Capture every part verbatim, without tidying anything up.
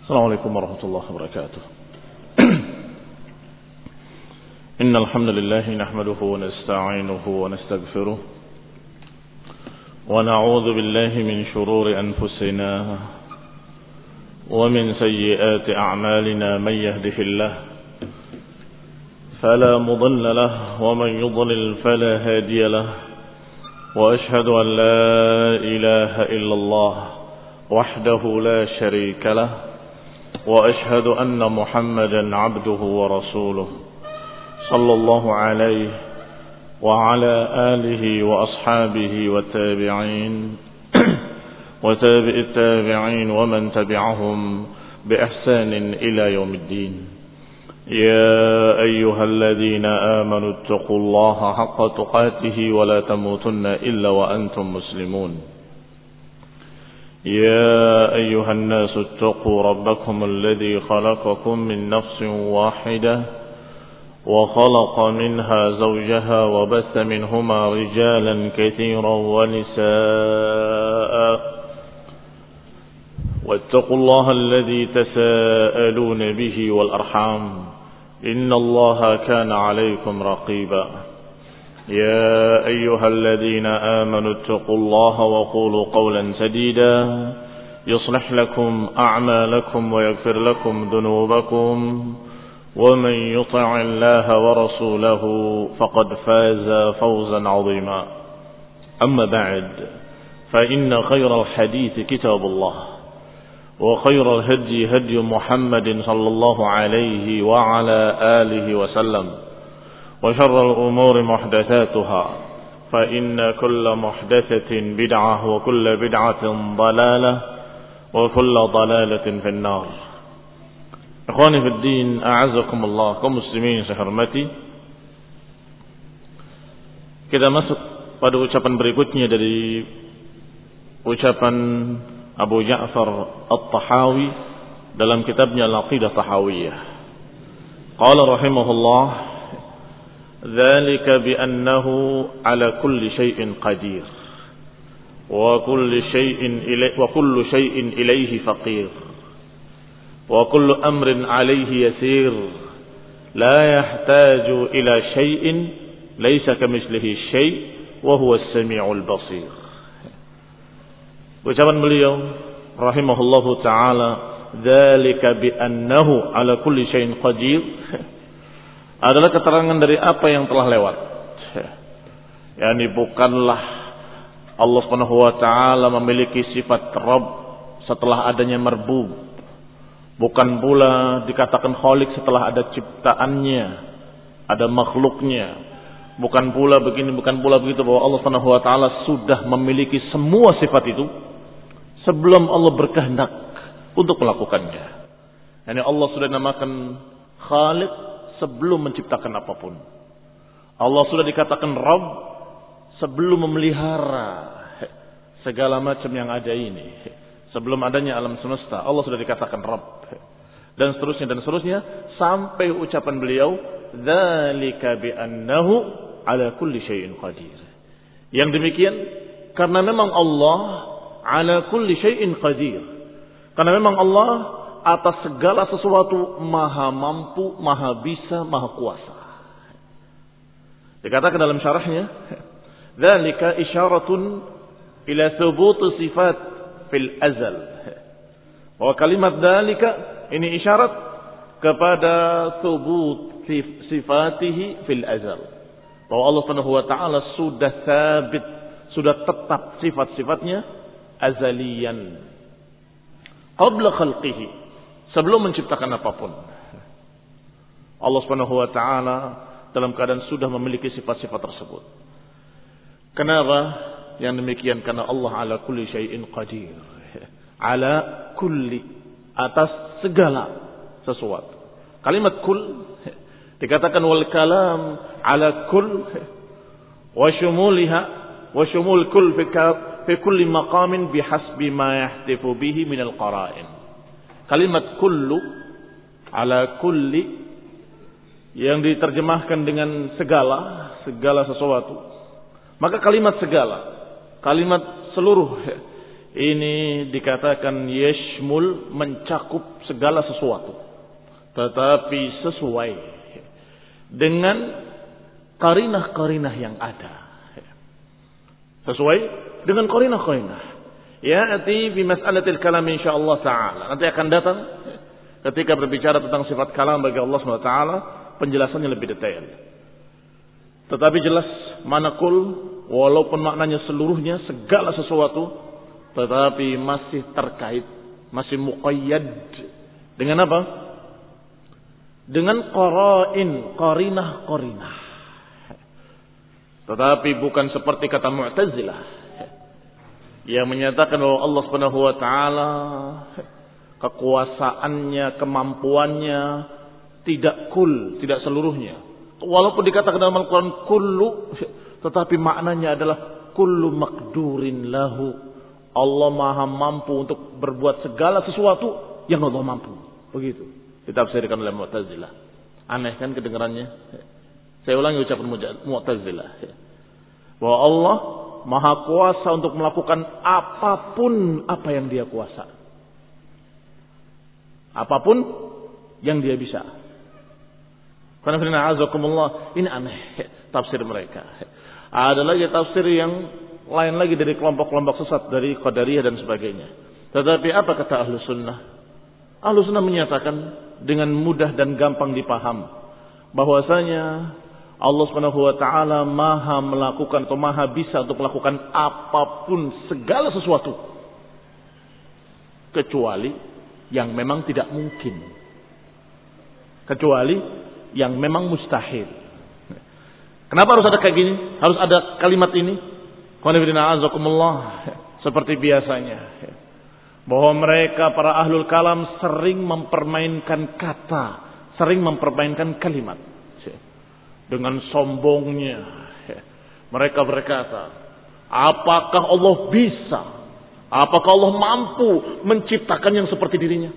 Assalamualaikum warahmatullahi wabarakatuh. Innal hamdalillah nahmaduhu wa nasta'inuhu wa nastaghfiruh wa na'udzu billahi min shururi anfusina wa min sayyiati a'malina may yahdihillah fala mudilla lahu wa man yudlil fala hadiya lahu wa ashhadu an la ilaha illallah wahdahu la sharika lahu وأشهد أن محمدا عبده ورسوله صلى الله عليه وعلى آله وأصحابه والتابعين وتابع التابعين ومن تبعهم بإحسان إلى يوم الدين يا أيها الذين آمنوا اتقوا الله حق تقاته ولا تموتن إلا وأنتم مسلمون يا أيها الناس اتقوا ربكم الذي خلقكم من نفس واحدة وخلق منها زوجها وبث منهما رجالا كثيرا ونساء واتقوا الله الذي تساءلون به والأرحام إن الله كان عليكم رقيبا يا أيها الذين آمنوا اتقوا الله وقولوا قولا سديدا يصلح لكم أعمالكم ويغفر لكم ذنوبكم ومن يطع الله ورسوله فقد فاز فوزا عظيما أما بعد فإن خير الحديث كتاب الله وخير الهدي هدي محمد صلى الله عليه وعلى آله وسلم وشر الأمور محدثاتها فإن كل محدثة بدعة وكل بدعة ضلالة وكل ضلالة في النار. Ikhwani fi din, a'azzakum Allah, kaum muslimin saya hormati. Kita masuk pada ucapan berikutnya dari ucapan Abu Ja'far At-Tahawi dalam kitabnya Al-Aqidah Tahawiyah. Qala rahimahullah ذلك بأنه على كل شيء قدير وكل شيء إليه وكل شيء إليه فقير وكل أمر عليه يسير لا يحتاج إلى شيء ليس كمثله شيء وهو السميع البصير. Ucapan beliau rahimahullahu taala dzalika bi annahu ala kulli syai'in qadir adalah keterangan dari apa yang telah lewat. Yani bukanlah Allah Subhanahu wa taala memiliki sifat Rabb setelah adanya marbub. Bukan pula dikatakan Khaliq setelah ada ciptaannya, ada makhluknya. Bukan pula begini, bukan pula begitu, bahwa Allah Subhanahu wa taala sudah memiliki semua sifat itu sebelum Allah berkehendak untuk melakukannya. Yani Allah sudah namakan Khaliq sebelum menciptakan apapun. Allah sudah dikatakan Rabb sebelum memelihara segala macam yang ada ini. Sebelum adanya alam semesta, Allah sudah dikatakan Rabb. Dan seterusnya dan seterusnya sampai ucapan beliau, dzalika bi annahu ala kulli syai'in qadir. Yang demikian karena memang Allah ala kulli syai'in qadir. Karena memang Allah atas segala sesuatu maha mampu, maha bisa, maha kuasa. Dikatakan dalam syarahnya, dzalika isyaratun ila thubut sifat fil azal. Bahwa kalimat dzalika ini isyarat kepada thubut sifatihi fil azal. Bahwa Allah Subhanahu wa taala sudah sabit, sudah tetap sifat-sifatnya azaliyan. Qabla khalqihi, sebelum menciptakan apapun. Allah Subhanahu wa taala dalam keadaan sudah memiliki sifat-sifat tersebut. Kenapa yang demikian? Karena Allah ala kulli syai'in qadir. Ala kulli, atas segala sesuatu. Kalimat kull dikatakan wal kalam ala kull wa syumuliha wa syumul kull fi fi kulli maqamin bihasbi ma yahtifu bihi min al-qara'in. Kalimat kullu ala kulli yang diterjemahkan dengan segala, segala sesuatu. Maka kalimat segala, kalimat seluruh ini dikatakan yashmul, mencakup segala sesuatu, tetapi sesuai dengan qarinah-qarinah yang ada. Sesuai dengan qarinah-qarinah. Ya'ti bi mas'alatil kalam insyaallah taala. Nanti akan datang ketika berbicara tentang sifat kalam bagi Allah Subhanahu wa taala, penjelasannya lebih detail. Tetapi jelas manakul, walaupun maknanya seluruhnya segala sesuatu, tetapi masih terkait, masih muqayyad dengan apa? Dengan qara'in, qarinah-qarinah. Tetapi bukan seperti kata Mu'tazilah yang menyatakan bahwa Allah Subhanahu wa taala kekuasaannya, kemampuannya tidak kul, tidak seluruhnya. Walaupun dikatakan dalam Al-Qur'an kullu, tetapi maknanya adalah kullu maqdurin lahu. Allah Maha mampu untuk berbuat segala sesuatu yang Allah mampu. Begitu ditafsirkan oleh Mu'tazilah. Aneh kan kedengarannya? Saya ulangi ucapan Mu'tazilah. Bahwa Allah Maha kuasa untuk melakukan apapun apa yang Dia kuasa. Apapun yang Dia bisa. Karena ini aneh tafsir mereka. Ada lagi tafsir yang lain lagi dari kelompok-kelompok sesat, dari Qadariyah dan sebagainya. Tetapi apa kata Ahlus Sunnah? Ahlus Sunnah menyatakan dengan mudah dan gampang dipaham bahwasanya Allah Subhanahu wa taala Maha melakukan atau Maha bisa untuk melakukan apapun, segala sesuatu, kecuali yang memang tidak mungkin, kecuali yang memang mustahil. Kenapa harus ada kayak gini? Harus ada kalimat ini? Seperti biasanya, bahwa mereka para ahlul kalam sering mempermainkan kata, sering mempermainkan kalimat. Dengan sombongnya mereka berkata, apakah Allah bisa, apakah Allah mampu menciptakan yang seperti dirinya?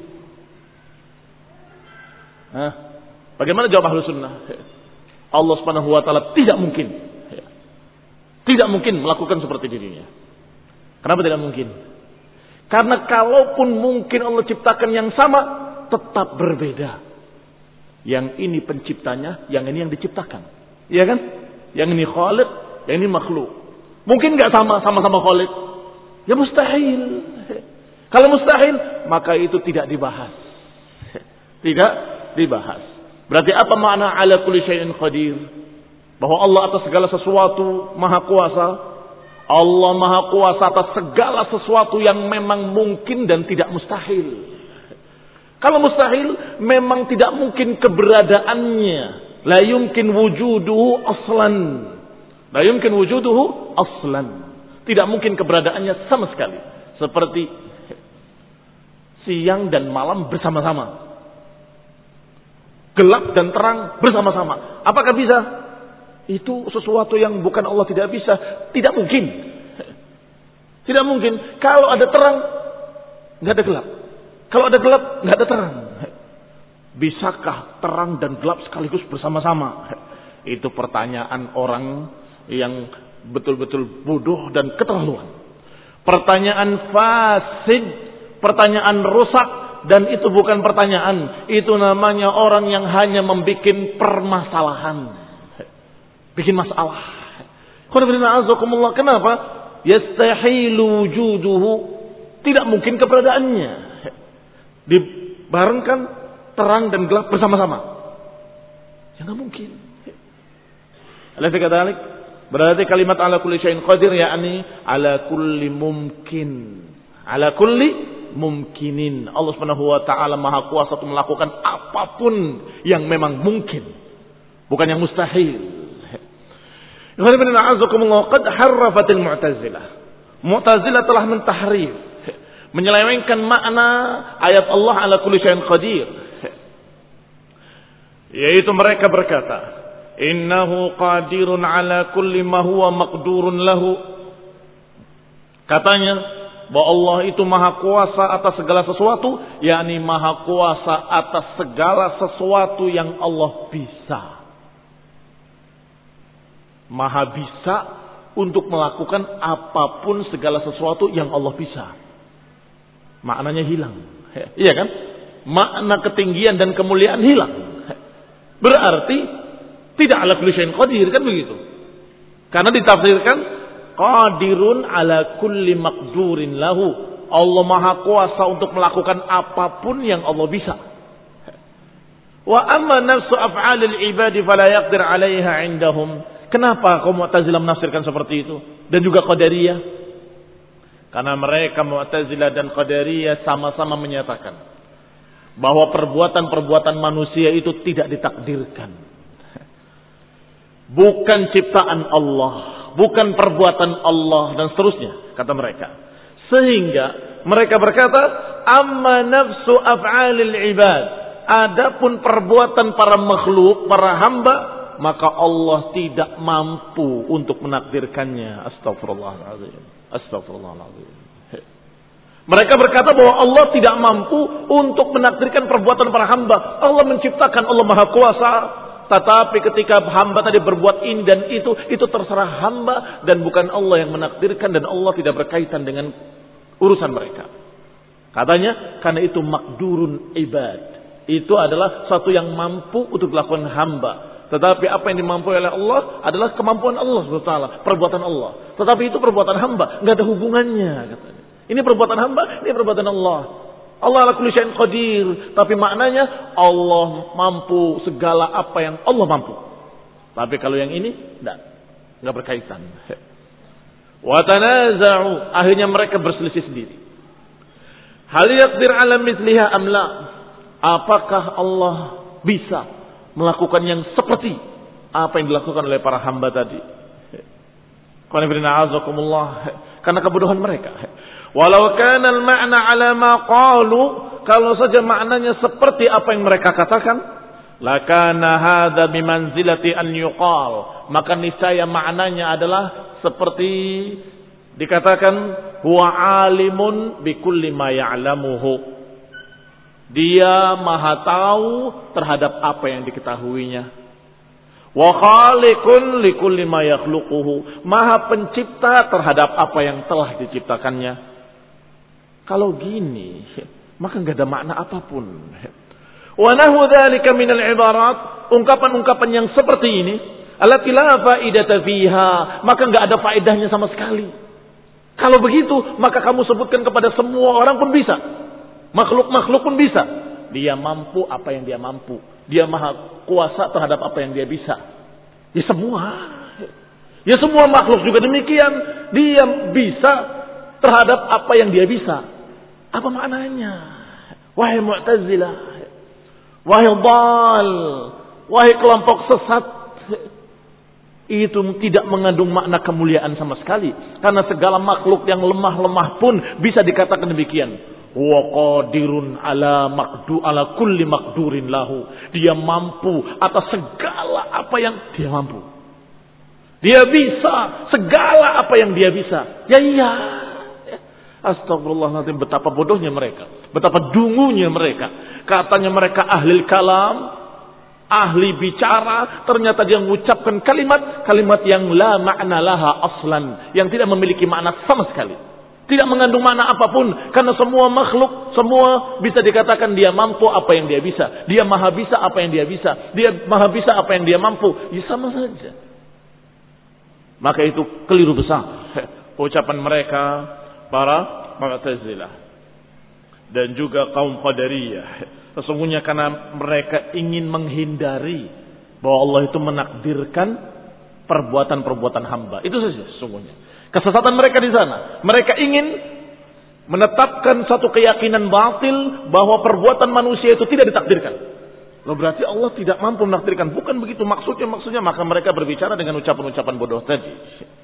Hah? Bagaimana jawab Ahlus Sunnah? Allah Subhanahu wa taala tidak mungkin, tidak mungkin melakukan seperti dirinya. Kenapa tidak mungkin? Karena kalaupun mungkin Allah ciptakan yang sama, tetap berbeda. Yang ini penciptanya, yang ini yang diciptakan. Iya kan? Yang ini khaliq, yang ini makhluk. Mungkin nggak sama, sama-sama khaliq? Ya mustahil. Kalau mustahil, maka itu tidak dibahas. Tidak dibahas. Berarti apa makna ala kulli syai'in qadir? Bahwa Allah atas segala sesuatu maha kuasa. Allah maha kuasa atas segala sesuatu yang memang mungkin dan tidak mustahil. Kalau mustahil, memang tidak mungkin keberadaannya. La yumkin wujuduhu aslan. La yumkin wujuduhu aslan. Tidak mungkin keberadaannya sama sekali. Seperti siang dan malam bersama-sama. Gelap dan terang bersama-sama. Apakah bisa? Itu sesuatu yang bukan Allah tidak bisa. Tidak mungkin. Tidak mungkin. Kalau ada terang, nggak ada gelap. Kalau ada gelap, nggak ada terang. Bisakah terang dan gelap sekaligus bersama-sama? Itu pertanyaan orang yang betul-betul bodoh dan keterlaluan. Pertanyaan fasid, pertanyaan rusak, dan itu bukan pertanyaan. Itu namanya orang yang hanya membuat permasalahan. Bikin masalah. Kenapa? Yastahilu wujuduhu. Tidak mungkin keberadaannya. Dibarengkan terang dan gelap bersama-sama. Ya nggak mungkin. Alif kadalik. Berarti kalimat ala kulli syai'in qadir yakni ala kulli mumkin. Ala kulli mumkinin. Allah Subhanahu wa taala Maha kuasa untuk melakukan apapun yang memang mungkin, bukan yang mustahil. Qad harrafatil Mu'tazilah. Mu'tazilah telah mentahrif, menyelewengkan makna ayat Allah ala kulli syai'in qadir. Yaitu mereka berkata, innahu qadirun ala kulli ma huwa maqdurun lahu. Katanya bahwa Allah itu maha kuasa atas segala sesuatu, yakni maha kuasa atas segala sesuatu yang Allah bisa. Maha bisa untuk melakukan apapun segala sesuatu yang Allah bisa. maknanya hilang. Iya kan? Makna ketinggian dan kemuliaan hilang. Berarti tidak ala kulli syai'in qadir, kan begitu. Karena ditafsirkan qadirun ala kulli maqdurin lahu. Allah Maha Kuasa untuk melakukan apapun yang Allah bisa. Wa amma nafsu af'alil ibadi fala yaqdir 'alaiha 'indahum. Kenapa kaum Mu'tazilah menafsirkan seperti itu dan juga Qadariyah? Karena mereka Mu'tazilah dan Qadariyah sama-sama menyatakan bahwa perbuatan-perbuatan manusia itu tidak ditakdirkan. Bukan ciptaan Allah, bukan perbuatan Allah dan seterusnya, kata mereka. Sehingga mereka berkata, amma nafsu af'alil ibad, adapun perbuatan para makhluk, para hamba, maka Allah tidak mampu untuk menakdirkannya. Astagfirullahaladzim. Astagfirullahaladzim. Mereka berkata bahwa Allah tidak mampu untuk menakdirkan perbuatan para hamba. Allah menciptakan, Allah Maha Kuasa. Tetapi ketika hamba tadi berbuat ini dan itu, itu terserah hamba dan bukan Allah yang menakdirkan, dan Allah tidak berkaitan dengan urusan mereka. Katanya karena itu makdurun ibad. Itu adalah satu yang mampu untuk dilakukan hamba. Tetapi apa yang dimampu oleh Allah adalah kemampuan Allah subhanahu wa taala, perbuatan Allah. Tetapi itu perbuatan hamba, enggak ada hubungannya katanya. Ini perbuatan hamba, ini perbuatan Allah. Allah ala kulli syai'in qadir, tapi maknanya Allah mampu segala apa yang Allah mampu. Tapi kalau yang ini enggak, enggak berkaitan. Wa tanaza'u, akhirnya mereka berselisih sendiri. Hal yaqdir 'ala mithliha am la? Apakah Allah bisa melakukan yang seperti apa yang dilakukan oleh para hamba tadi? Karena kebodohan mereka. Walau kana al-ma'na 'ala ma qalu, kalau saja maknanya seperti apa yang mereka katakan, lakana hadza bimanzilati an yuqal, maka niscaya maknanya adalah seperti dikatakan huwa alimun bikulli ma ya'lamuhu. Dia maha tahu terhadap apa yang diketahuinya. Wa khaliqun likulli ma yakhluquhu, maha pencipta terhadap apa yang telah diciptakannya. Kalau gini, maka enggak ada makna apapun. Wa nahu dzalika minal ibarat, ungkapan-ungkapan yang seperti ini, allati la faidata fiha, maka enggak ada faedahnya sama sekali. Kalau begitu, maka kamu sebutkan kepada semua orang pun bisa. Makhluk-makhluk pun bisa. Dia mampu apa yang dia mampu. Dia maha kuasa terhadap apa yang dia bisa. Ya semua. Ya semua makhluk juga demikian. Dia bisa terhadap apa yang dia bisa. Apa maknanya? Wahai Mu'tazilah. Wahai dhal. Wahai kelompok sesat. Itu tidak mengandung makna kemuliaan sama sekali. Karena segala makhluk yang lemah-lemah pun bisa dikatakan demikian. Wa qadirun ala maqdu ala kulli maqdurin lahu. Dia mampu atas segala apa yang dia mampu. Dia bisa segala apa yang dia bisa. Ya iya. Astagfirullahaladzim, betapa bodohnya mereka. Betapa dungunya mereka. Katanya mereka ahli kalam, ahli bicara, ternyata dia mengucapkan kalimat kalimat yang la ma'na laha aslan, yang tidak memiliki makna sama sekali. Tidak mengandung makna apapun. Karena semua makhluk, semua bisa dikatakan dia mampu apa yang dia bisa. Dia maha bisa apa yang dia bisa. Dia maha bisa apa yang dia mampu. Ya sama saja. Maka itu keliru besar ucapan mereka para Mu'tazilah dan juga kaum Qadariyah. Sesungguhnya karena mereka ingin menghindari bahwa Allah itu menakdirkan perbuatan-perbuatan hamba. Itu saja sesungguhnya. Kesesatan mereka di sana. Mereka ingin menetapkan satu keyakinan batil bahwa perbuatan manusia itu tidak ditakdirkan. Loh, berarti Allah tidak mampu menakdirkan. Bukan begitu maksudnya. Maksudnya maka mereka berbicara dengan ucapan-ucapan bodoh tadi.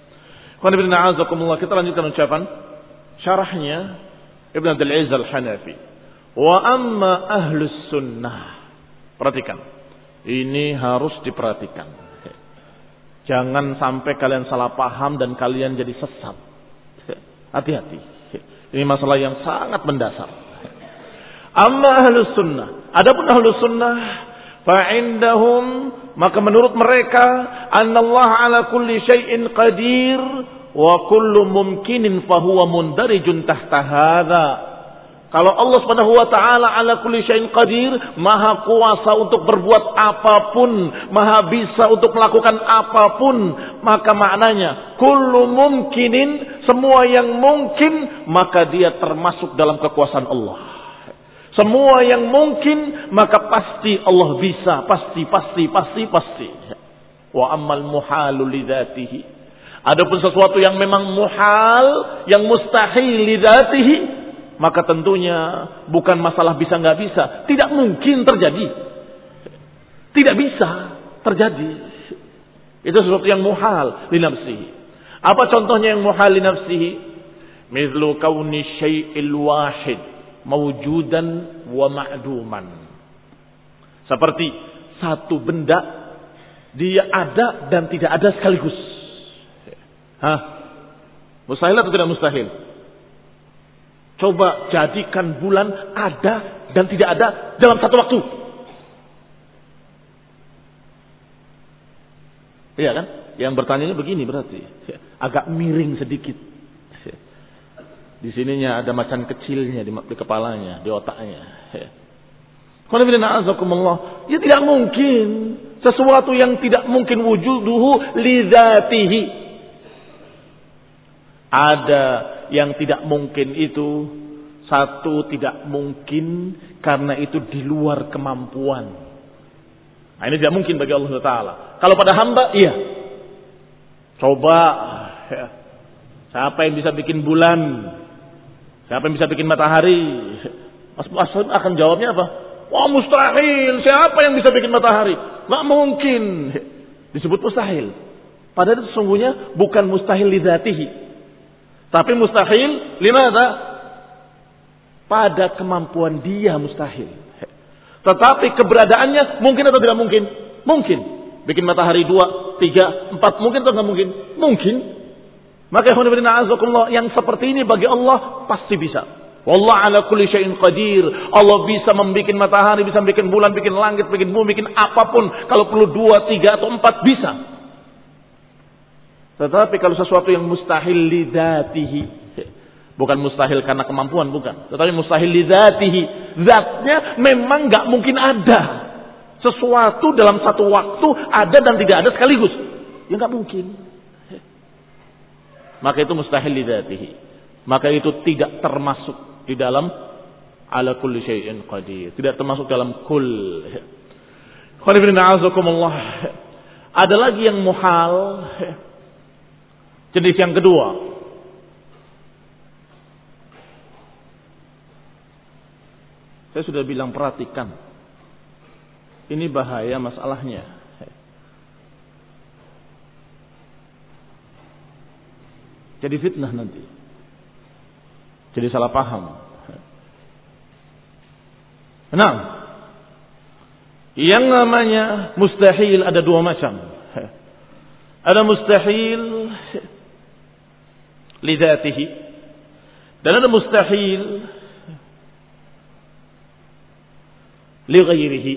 Kita lanjutkan ucapan syarahnya Ibn Abdul Aziz Al-Hanafi. Wa amma ahlus sunnah. Perhatikan. Ini harus diperhatikan. Jangan sampai kalian salah paham dan kalian jadi sesat. Hati-hati. Ini masalah yang sangat mendasar. Amma ahlus sunnah. Adapun ahlus sunnah, fa'indahum, maka menurut mereka, annallaha ala kulli syai'in qadir, wa kullu mumkinin fahuwa mundarijun tahta hadha. Kalau Allah Subhanahu wa taala ala kulli syai'in qadir, maha kuasa untuk berbuat apapun, maha bisa untuk melakukan apapun, maka maknanya kullu mumkinin, semua yang mungkin, maka dia termasuk dalam kekuasaan Allah. Semua yang mungkin, maka pasti Allah bisa, pasti pasti pasti pasti. Wa ammal muhalu lidzatihi. Adapun sesuatu yang memang muhal, yang mustahil lidzatihi, maka tentunya bukan masalah bisa nggak bisa, tidak mungkin terjadi, tidak bisa terjadi. Itu sesuatu yang muhal li nafsihi. Apa contohnya yang muhal li nafsihi? Mithlu kauni syai'il wahid mawjudan wa ma'duman. Seperti satu benda dia ada dan tidak ada sekaligus. Hah? Mustahil atau tidak mustahil? Coba jadikan bulan ada dan tidak ada dalam satu waktu. Iya kan? Yang bertanya begini berarti. Agak miring sedikit. Di sininya ada macan kecilnya di, di kepalanya, di otaknya. Ya tidak mungkin. Sesuatu yang tidak mungkin wujuduhu lidzatihi. Ada yang tidak mungkin itu, satu tidak mungkin karena itu di luar kemampuan. Nah, ini tidak mungkin bagi Allah Taala. Kalau pada hamba, iya. Coba, ya. Siapa yang bisa bikin bulan? Siapa yang bisa bikin matahari? Mas Asad akan jawabnya apa? Wah, mustahil. Siapa yang bisa bikin matahari? Nggak mungkin. Disebut mustahil. Padahal itu sesungguhnya bukan mustahil lidzatihi. Tapi mustahil, limada? Pada kemampuan dia mustahil. Tetapi keberadaannya mungkin atau tidak mungkin? Mungkin. Bikin matahari dua, tiga, empat, mungkin atau tidak mungkin? Mungkin. Maka yang seperti ini bagi Allah pasti bisa. Wallahu ala kulli syai'in qadir. Allah bisa membikin matahari, bisa bikin bulan, bikin langit, bikin bumi, bikin apapun. Kalau perlu dua, tiga atau empat bisa. Tetapi kalau sesuatu yang mustahil lidzatihi, bukan mustahil karena kemampuan, bukan. Tetapi mustahil lidzatihi, zatnya memang nggak mungkin ada. Sesuatu dalam satu waktu ada dan tidak ada sekaligus, ya nggak mungkin. Maka itu mustahil lidzatihi. Maka itu tidak termasuk di dalam ala kulli syai'in qadir. Tidak termasuk dalam kull. Ada lagi yang muhal. Jenis yang kedua. Saya sudah bilang perhatikan. Ini bahaya masalahnya. Jadi fitnah nanti. Jadi salah paham. Nah, yang namanya mustahil ada dua macam. Ada mustahil lidzatihi dan ada mustahil li ghairihi.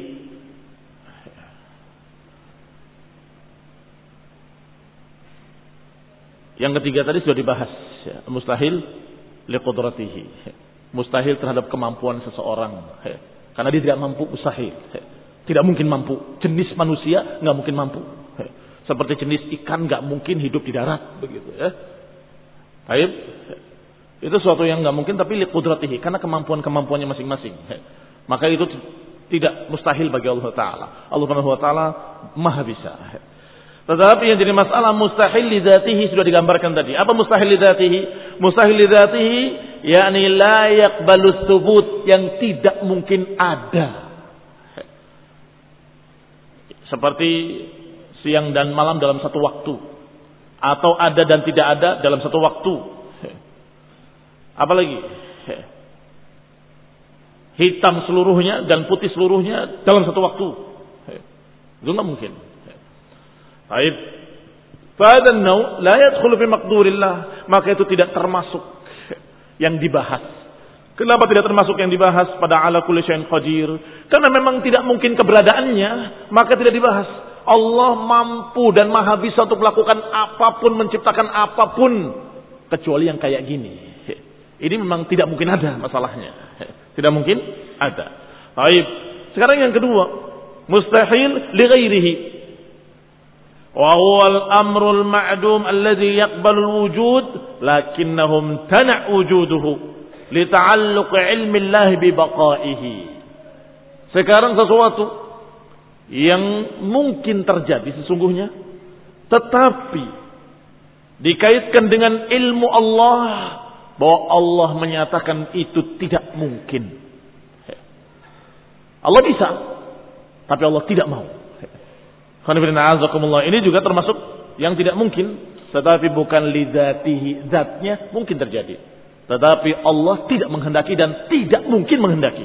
Yang ketiga tadi sudah dibahas, ya. Mustahil li qudratihi. Mustahil terhadap kemampuan seseorang, ya. Karena dia tidak mampu, mustahil. Ya. Tidak mungkin mampu. Jenis manusia nggak mungkin mampu. Ya. Seperti jenis ikan nggak mungkin hidup di darat, begitu ya. Baik, itu sesuatu yang nggak mungkin, tapi li qudratihi, karena kemampuan-kemampuannya masing-masing. Ya. Maka itu tidak mustahil bagi Allah Taala. Allah Subhanahu wa taala Maha bisa. Ya. Tetapi yang jadi masalah mustahil lidzatihi sudah digambarkan tadi. Apa mustahil lidzatihi? Mustahil lidzatihi yakni la yaqbalu tsubut, yang tidak mungkin ada. Seperti siang dan malam dalam satu waktu, atau ada dan tidak ada dalam satu waktu. Apalagi hitam seluruhnya dan putih seluruhnya dalam satu waktu. Itu enggak mungkin. Baik. Fa'adhan naw la yadkhulu fi maqdurillah, maka itu tidak termasuk yang dibahas. Kenapa tidak termasuk yang dibahas pada ala kulli syai'in qadir? Karena memang tidak mungkin keberadaannya, maka tidak dibahas. Allah mampu dan maha bisa untuk melakukan apapun, menciptakan apapun, kecuali yang kayak gini. Ini memang tidak mungkin ada masalahnya. Tidak mungkin ada. Baik. Sekarang yang kedua, mustahil li ghairihi. Wa huwa al-amru al-ma'dum alladhi yaqbalu al-wujud lakinnahum tana' wujuduhu li ta'alluq ilmi Allah bi baqaihi. Sekarang sesuatu yang mungkin terjadi sesungguhnya, tetapi dikaitkan dengan ilmu Allah, bahwa Allah menyatakan itu tidak mungkin. Allah bisa, tapi Allah tidak mau. Ini juga termasuk yang tidak mungkin, tetapi bukan lidzatihi, zatnya mungkin terjadi, tetapi Allah tidak menghendaki dan tidak mungkin menghendaki.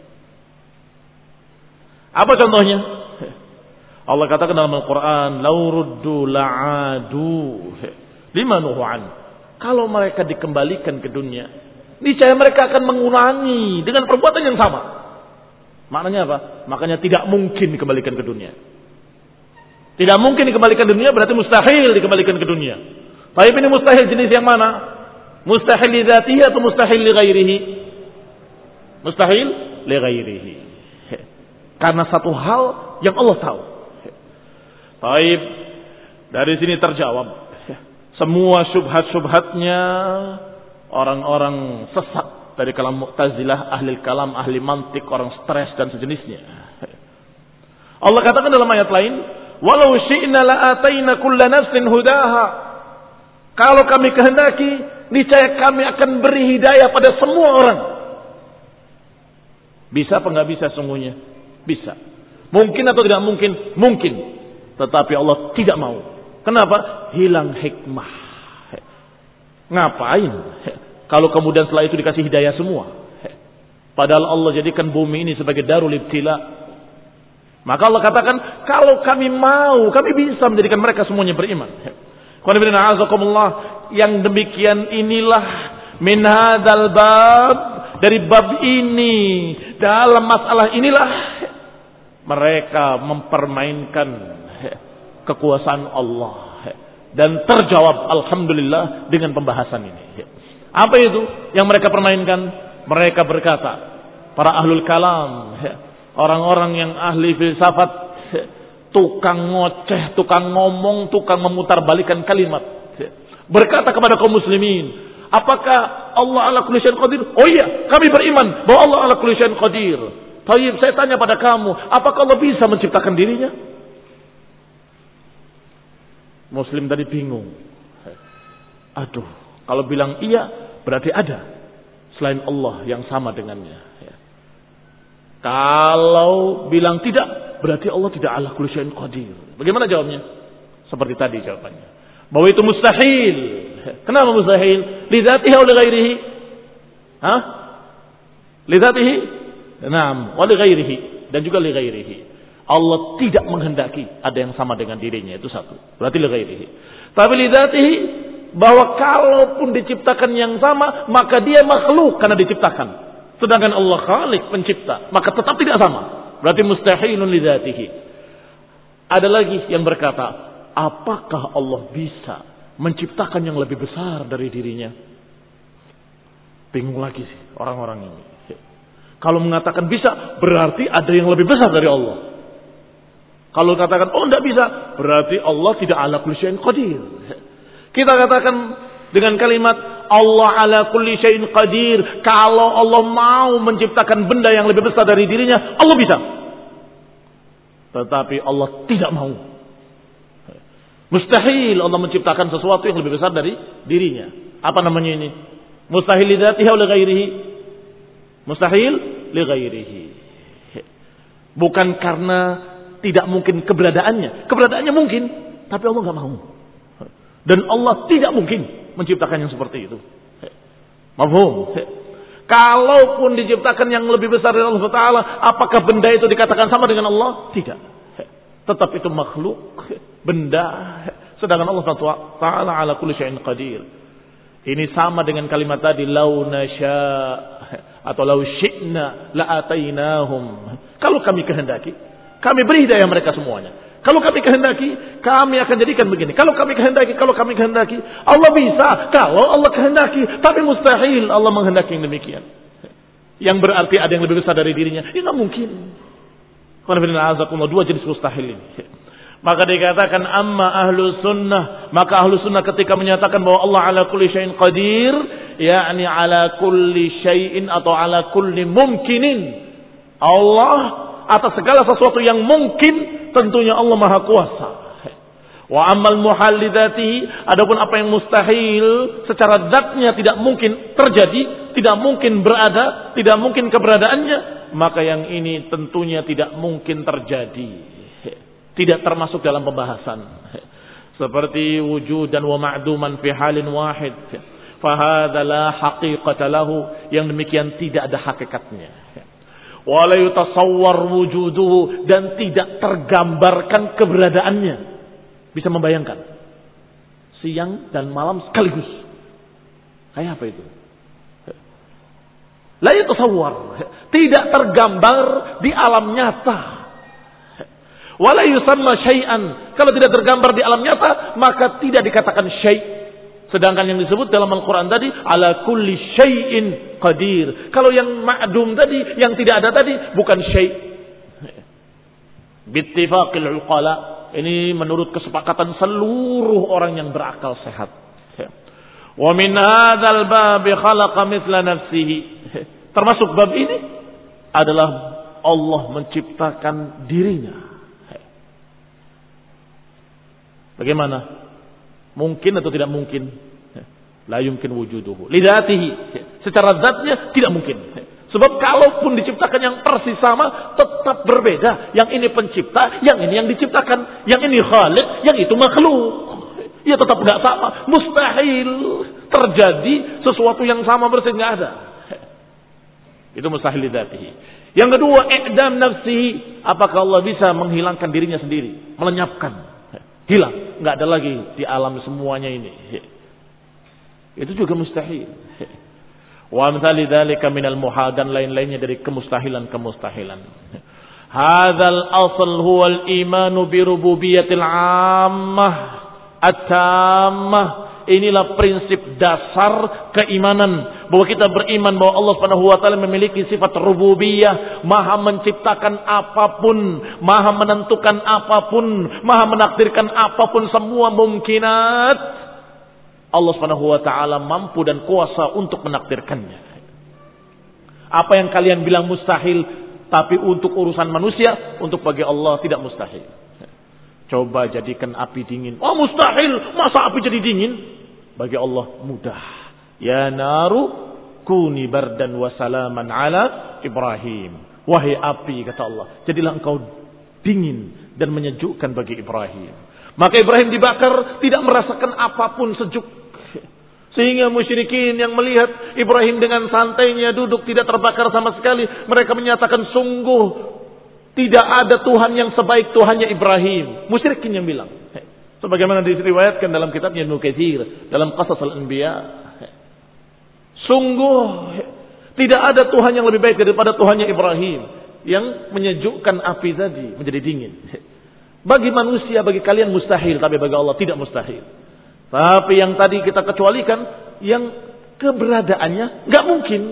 Apa contohnya? Allah katakan dalam Al-Quran, "Lau ruddu la'adu lima nuhu an." Kalau mereka dikembalikan ke dunia, niscaya mereka akan mengulangi dengan perbuatan yang sama. Maknanya apa? Makanya tidak mungkin dikembalikan ke dunia. Tidak mungkin dikembalikan ke dunia berarti mustahil dikembalikan ke dunia. Tapi ini mustahil jenis yang mana? Mustahil li dzatihi atau mustahil li ghairihi? Mustahil li ghairihi. Karena satu hal yang Allah tahu. Baik, dari sini terjawab semua syubhat-syubhatnya orang-orang sesat dari kalam Mu'tazilah, ahli kalam, ahli mantik, orang stres dan sejenisnya. Allah katakan dalam ayat lain, "Walau syi'na la'ataina kulla nafsin hudaha." Kalau kami kehendaki, niscaya kami akan beri hidayah pada semua orang. Bisa apa enggak bisa sungguhnya? Bisa. Mungkin atau tidak mungkin? Mungkin. Tetapi Allah tidak mau. Kenapa? Hilang hikmah. Ngapain? Kalau kemudian setelah itu dikasih hidayah semua. Padahal Allah jadikan bumi ini sebagai darul ibtila. Maka Allah katakan, kalau kami mau, kami bisa menjadikan mereka semuanya beriman. Yang demikian inilah min hadzal bab, dari bab ini, dalam masalah inilah mereka mempermainkan kekuasaan Allah, dan terjawab alhamdulillah dengan pembahasan ini. Apa itu yang mereka permainkan? Mereka berkata, para ahlul kalam, orang-orang yang ahli filsafat, tukang ngoceh, tukang ngomong, tukang memutarbalikkan kalimat, berkata kepada kaum muslimin, apakah Allah ala kulli syai'in qadir? Oh iya, kami beriman bahwa Allah ala kulli syai'in qadir. Tayyib, saya tanya pada kamu, apakah Allah bisa menciptakan dirinya? Muslim tadi bingung. Aduh, kalau bilang iya, berarti ada selain Allah yang sama dengannya. Kalau bilang tidak, berarti Allah tidak ala kulli syai'in qadir. Bagaimana jawabnya? Seperti tadi jawabannya, bahwa itu mustahil. Kenapa mustahil? Li dzatihi wa li ghairihi? Hah? Li dzatihi? Naam, wa li ghairihi, dan juga li ghairihi. Allah tidak menghendaki ada yang sama dengan dirinya, itu satu. Berarti li ghairihi. Tapi li dzatihi, bahwa kalaupun diciptakan yang sama, maka dia makhluk karena diciptakan. Sedangkan Allah Khalik, pencipta, maka tetap tidak sama. Berarti mustahilun li dzatihi. Ada lagi yang berkata, apakah Allah bisa menciptakan yang lebih besar dari dirinya? Bingung lagi sih orang-orang ini. Kalau mengatakan bisa, berarti ada yang lebih besar dari Allah. Kalau katakan, oh tidak bisa, berarti Allah tidak ala kulli syai'in qadir. Kita katakan dengan kalimat Allah ala kulli syai'in qadir, kalau Allah mau menciptakan benda yang lebih besar dari dirinya, Allah bisa. Tetapi Allah tidak mau. Mustahil Allah menciptakan sesuatu yang lebih besar dari dirinya. Apa namanya ini? Mustahil li dzatihi wa li ghairihi. Mustahil li ghairihi. Bukan karena tidak mungkin keberadaannya. Keberadaannya mungkin, tapi Allah enggak mau. Dan Allah tidak mungkin menciptakan yang seperti itu. Mafhum? Kalaupun diciptakan yang lebih besar dari Allah Taala, apakah benda itu dikatakan sama dengan Allah? Tidak. Tetap itu makhluk, benda. Sedangkan Allah Taala ala kulli syai'in qadir. Ini sama dengan kalimat tadi, lau nasya atau lau syi'na la atainahum. Kalau kami kehendaki, kami beri hidayah mereka semuanya. Kalau kami kehendaki, kami akan jadikan begini. Kalau kami kehendaki, kalau kami kehendaki. Allah bisa, kalau Allah kehendaki. Tapi mustahil Allah menghendaki yang demikian. Yang berarti ada yang lebih besar dari dirinya. Ini tidak mungkin. Dua jenis mustahil ini. Maka dikatakan amma ahlu sunnah. Maka ahlu sunnah ketika menyatakan bahwa Allah ala kulli syai'in qadir. yakni ala kulli syai'in atau ala kulli mumkinin. Allah atas segala sesuatu yang mungkin, tentunya Allah Maha Kuasa. Wa ammal muhal lidzatihi, adapun apa yang mustahil secara zatnya tidak mungkin terjadi, tidak mungkin berada, tidak mungkin keberadaannya, maka yang ini tentunya tidak mungkin terjadi. Tidak termasuk dalam pembahasan. Seperti wujudan wa ma'duman fi halin wahid. Fahadha la haqiqata lahu, yang demikian tidak ada hakikatnya. Wa la yutasawwar wujuduhu, dan tidak tergambarkan keberadaannya. Bisa membayangkan siang dan malam sekaligus. Kayak apa itu? La yutasawwar, tidak tergambar di alam nyata. Wala yusamma syai'an, kalau tidak tergambar di alam nyata maka tidak dikatakan syai'. Sedangkan yang disebut dalam Al-Quran tadi ala kulli syai'in qadir. Kalau yang ma'dum tadi, yang tidak ada tadi, bukan syai'. Bittifaqil uqala, ini menurut kesepakatan seluruh orang yang berakal sehat. Wa min hadzal bab khalaqa mithla nafsihi. Termasuk bab ini adalah Allah menciptakan dirinya. Bagaimana? Mungkin atau tidak mungkin? La yumkin wujuduhu lidzatihi. Secara zatnya tidak mungkin. Sebab kalaupun diciptakan yang persis sama, tetap berbeda. Yang ini pencipta, yang ini yang diciptakan. Yang ini khaliq, yang itu makhluk. Ya tetap tidak sama. Mustahil terjadi sesuatu yang sama persis, tidak ada. Itu mustahil lidzatihi. Yang kedua, i'dam nafsihi. Apakah Allah bisa menghilangkan dirinya sendiri? Melenyapkan. Hilang, nggak ada lagi di alam semuanya ini. Itu juga mustahil. Wa amsali dzalika minal muhal, dan lain-lainnya dari kemustahilan-kemustahilan. Hadzal asl huwa al-iman bi rububiyyatil 'ammah at-tammah. Inilah prinsip dasar keimanan, bahwa kita beriman bahwa Allah Subhanahu wa taala memiliki sifat rububiyah, maha menciptakan apapun, maha menentukan apapun, maha menakdirkan apapun, semua mungkinat Allah Subhanahu wa taala mampu dan kuasa untuk menakdirkannya. Apa yang kalian bilang mustahil, tapi untuk urusan manusia, untuk bagi Allah tidak mustahil. Coba jadikan api dingin. Oh mustahil, masa api jadi dingin? Bagi Allah mudah. Ya naru kuni bardan wa salaman ala Ibrahim. Wahai api, kata Allah, jadilah engkau dingin dan menyejukkan bagi Ibrahim. Maka Ibrahim dibakar, tidak merasakan apapun sejuk. Sehingga musyrikin yang melihat Ibrahim dengan santainya duduk tidak terbakar sama sekali, mereka menyatakan sungguh tidak ada Tuhan yang sebaik Tuhannya Ibrahim. Musyrikin yang bilang. Sebagaimana diriwayatkan dalam kitabnya Ibnu Katsir, dalam Qasas al-Anbiya. Sungguh tidak ada Tuhan yang lebih baik daripada Tuhannya Ibrahim, yang menyejukkan api tadi menjadi dingin. Bagi manusia, bagi kalian mustahil, tapi bagi Allah tidak mustahil. Tapi yang tadi kita kecualikan, yang keberadaannya nggak mungkin.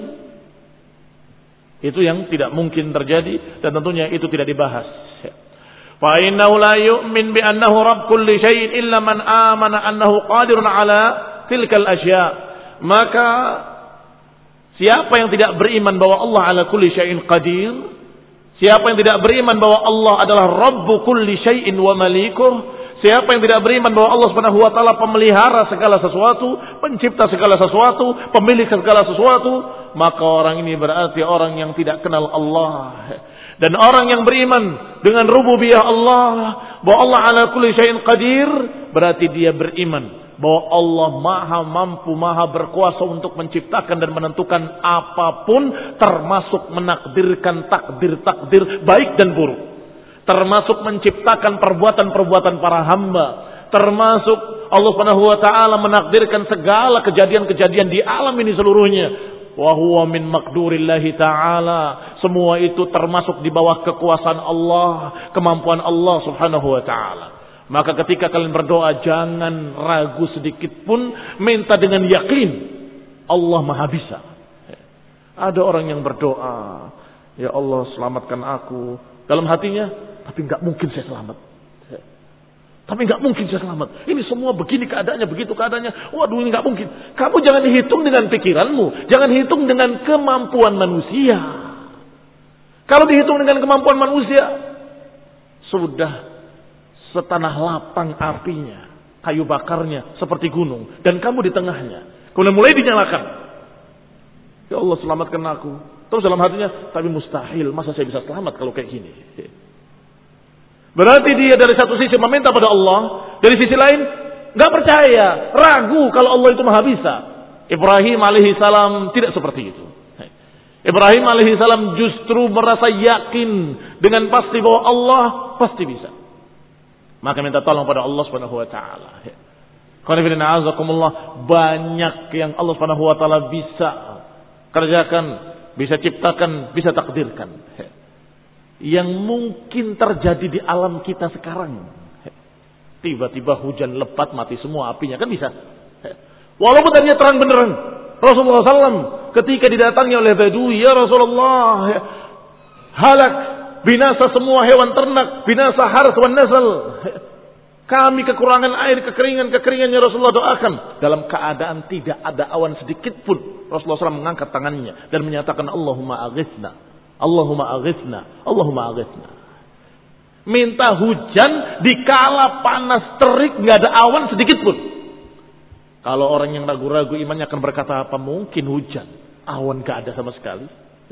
Itu yang tidak mungkin terjadi, dan tentunya itu tidak dibahas. Fa innahu la yu'min bi annahu rabb kulli syai'in illa man amana annahu qadirun ala tilkal asya'. Maka siapa yang tidak beriman bahwa Allah ala kulli syai'in qadir, siapa yang tidak beriman bahwa Allah adalah rabbu kulli syai'in wa malikuh, siapa yang tidak beriman bahwa Allah Subhanahu wa taala pemelihara segala sesuatu, pencipta segala sesuatu, pemilik segala sesuatu, maka orang ini berarti orang yang tidak kenal Allah. Dan orang yang beriman dengan rububiyah Allah, bahwa Allah ala kulli syai'in qadir, berarti dia beriman bahwa Allah maha mampu, maha berkuasa untuk menciptakan dan menentukan apapun, termasuk menakdirkan takdir-takdir baik dan buruk, termasuk menciptakan perbuatan-perbuatan para hamba, termasuk Allah Subhanahu wa taala menakdirkan segala kejadian-kejadian di alam ini seluruhnya wa huwa min maqdurillahi ta'ala. Semua itu termasuk di bawah kekuasaan Allah, kemampuan Allah Subhanahu wa ta'ala. Maka ketika kalian berdoa jangan ragu sedikit pun, minta dengan yakin Allah Maha bisa. Ada orang yang berdoa, ya Allah selamatkan aku, dalam hatinya, tapi enggak mungkin saya selamat. Tapi enggak mungkin saya selamat. Ini semua begini keadaannya, begitu keadaannya. Waduh, ini enggak mungkin. Kamu jangan hitung dengan pikiranmu, jangan hitung dengan kemampuan manusia. Kalau dihitung dengan kemampuan manusia, sudah setanah lapang apinya, kayu bakarnya seperti gunung, dan kamu di tengahnya. Kemudian mulai dinyalakan. Ya Allah selamatkan aku. Terus dalam hatinya, tapi mustahil, masa saya bisa selamat kalau kayak gini. Berarti dia dari satu sisi meminta pada Allah, dari sisi lain nggak percaya, ragu kalau Allah itu Maha bisa. Ibrahim alaihi salam tidak seperti itu. Ibrahim alaihi salam justru merasa yakin dengan pasti bahwa Allah pasti bisa. Maka minta tolong pada Allah Subhanahu wa taala. Banyak yang Allah Subhanahu wa taala bisa kerjakan, bisa ciptakan, bisa takdirkan. Yang mungkin terjadi di alam kita sekarang. Tiba-tiba hujan lebat mati semua apinya, kan bisa. Walaupun tadinya terang beneran. Rasulullah sallallahu alaihi wasallam ketika didatangi oleh Badui, ya Rasulullah, halak, binasa semua hewan ternak, binasa harth wan nasl. Kami kekurangan air, kekeringan-kekeringan, ya Rasulullah doakan. Dalam keadaan tidak ada awan sedikit pun, Rasulullah sallallahu alaihi wasallam mengangkat tangannya dan menyatakan Allahumma aghithna, Allahumma aghithna, Allahumma aghithna. Minta hujan dikala panas terik, nggak ada awan sedikit pun. Kalau orang yang ragu-ragu imannya akan berkata, apa mungkin hujan? Awan gak ada sama sekali.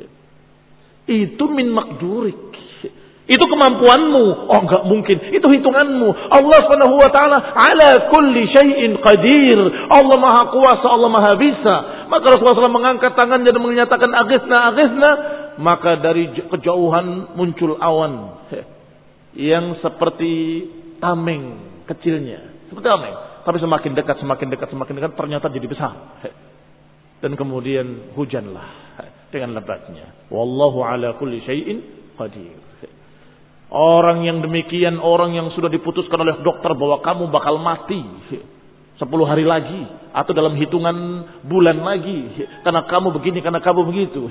Itu min makdurik. Itu kemampuanmu. Oh gak mungkin. Itu hitunganmu. Allah subhanahu wa ta'ala ala kulli syai'in qadir. Allah maha kuasa, Allah maha bisa. Maka Rasulullah shallallahu alaihi wasallam mengangkat tangannya dan menyatakan aghithna, aghithna. Maka dari kejauhan muncul awan. Yang seperti tameng kecilnya. Seperti tameng. Tapi semakin dekat, semakin dekat, semakin dekat, ternyata jadi besar. Dan kemudian hujanlah dengan lebatnya. Wallahu ala kulli syai'in qadir. Orang yang demikian, orang yang sudah diputuskan oleh dokter bahwa kamu bakal mati sepuluh hari lagi, atau dalam hitungan bulan lagi, karena kamu begini, karena kamu begitu.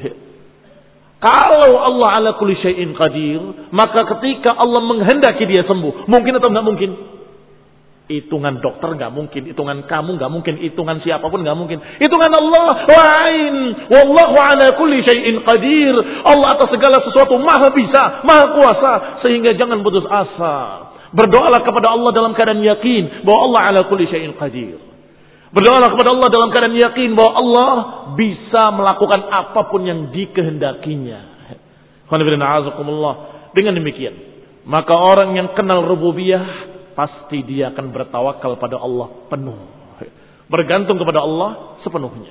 Kalau Allah ala kulli syai'in qadir, maka ketika Allah menghendaki dia sembuh, mungkin atau enggak mungkin? Hitungan dokter nggak mungkin, hitungan kamu nggak mungkin, hitungan siapapun nggak mungkin. Hitungan Allah lain. Wallahu ala kulli syai'in qadir. Allah atas segala sesuatu maha bisa, maha kuasa, sehingga jangan putus asa. Berdoalah kepada Allah dalam keadaan yakin bahwa Allah ala kulli syai'in qadir. Berdoalah kepada Allah dalam keadaan yakin bahwa Allah bisa melakukan apapun yang dikehendakinya. Dengan demikian, maka orang yang kenal rububiyah pasti dia akan bertawakal pada Allah penuh. Bergantung kepada Allah sepenuhnya.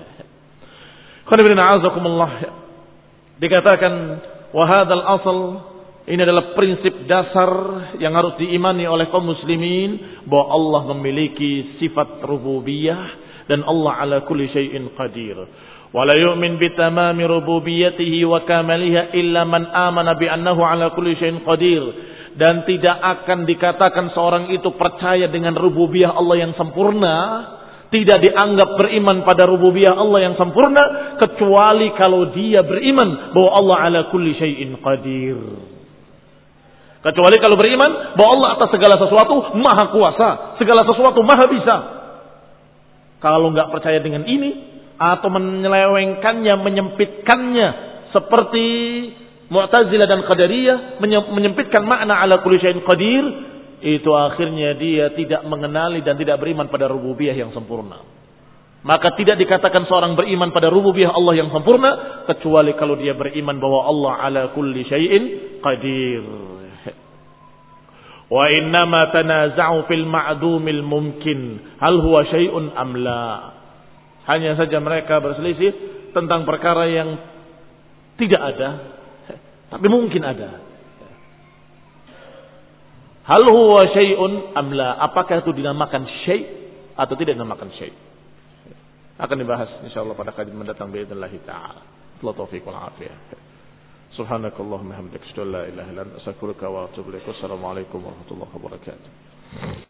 Dikatakan, wahadal asal, ini adalah prinsip dasar yang harus diimani oleh kaum muslimin, bahwa Allah memiliki sifat rububiyah dan Allah ala kulli syai'in qadir. Wala yu'min bitamami rububiyyatihi wa kamaliha illa man amana bi annahu ala kulli syai'in qadir. Dan tidak akan dikatakan seorang itu percaya dengan rububiyah Allah yang sempurna, tidak dianggap beriman pada rububiyah Allah yang sempurna, kecuali kalau dia beriman bahwa Allah ala kulli syai'in qadir. Kecuali kalau beriman bahwa Allah atas segala sesuatu maha kuasa, segala sesuatu maha bisa. Kalau nggak percaya dengan ini, atau menyelewengkannya, menyempitkannya, seperti Mu'tazilah dan Qadariyah menyempitkan makna ala kulli syai'in qadir, itu akhirnya dia tidak mengenali dan tidak beriman pada rububiyah yang sempurna. Maka tidak dikatakan seorang beriman pada rububiyah Allah yang sempurna kecuali kalau dia beriman bahwa Allah ala kulli syai'in qadir. Wa innama tanaza'u fil ma'dumil mumkin hal huwa syai'un am la. Hanya saja mereka berselisih tentang perkara yang tidak ada, tapi mungkin ada. Hal huwa syai'un am la? Apakah itu dinamakan syai' atau tidak dinamakan syai'? Akan dibahas insyaallah pada kajian mendatang باذنillah taala. Wa taufiq wal afiyah. Subhanakallahumma hamdaka asyhadu an la ilaha illa anta astaghfiruka wa atubu ilaik. Wassalamualaikum warahmatullahi wabarakatuh.